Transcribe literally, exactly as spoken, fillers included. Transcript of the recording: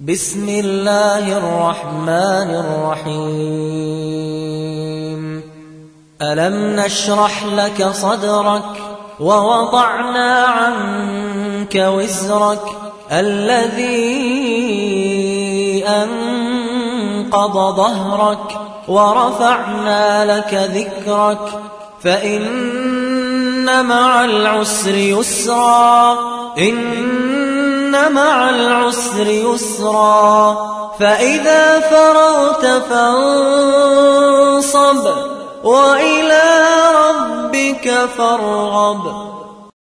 بسم الله الرحمن الرحيم ألم نشرح لك صدرك ووضعنا عنك وزرك الذي أنقض ظهرك ورفعنا لك ذكرك فإن مع العسر يسرا إن مع العسر يسرا فإذا فرغت فانصب وإلى ربك فارغب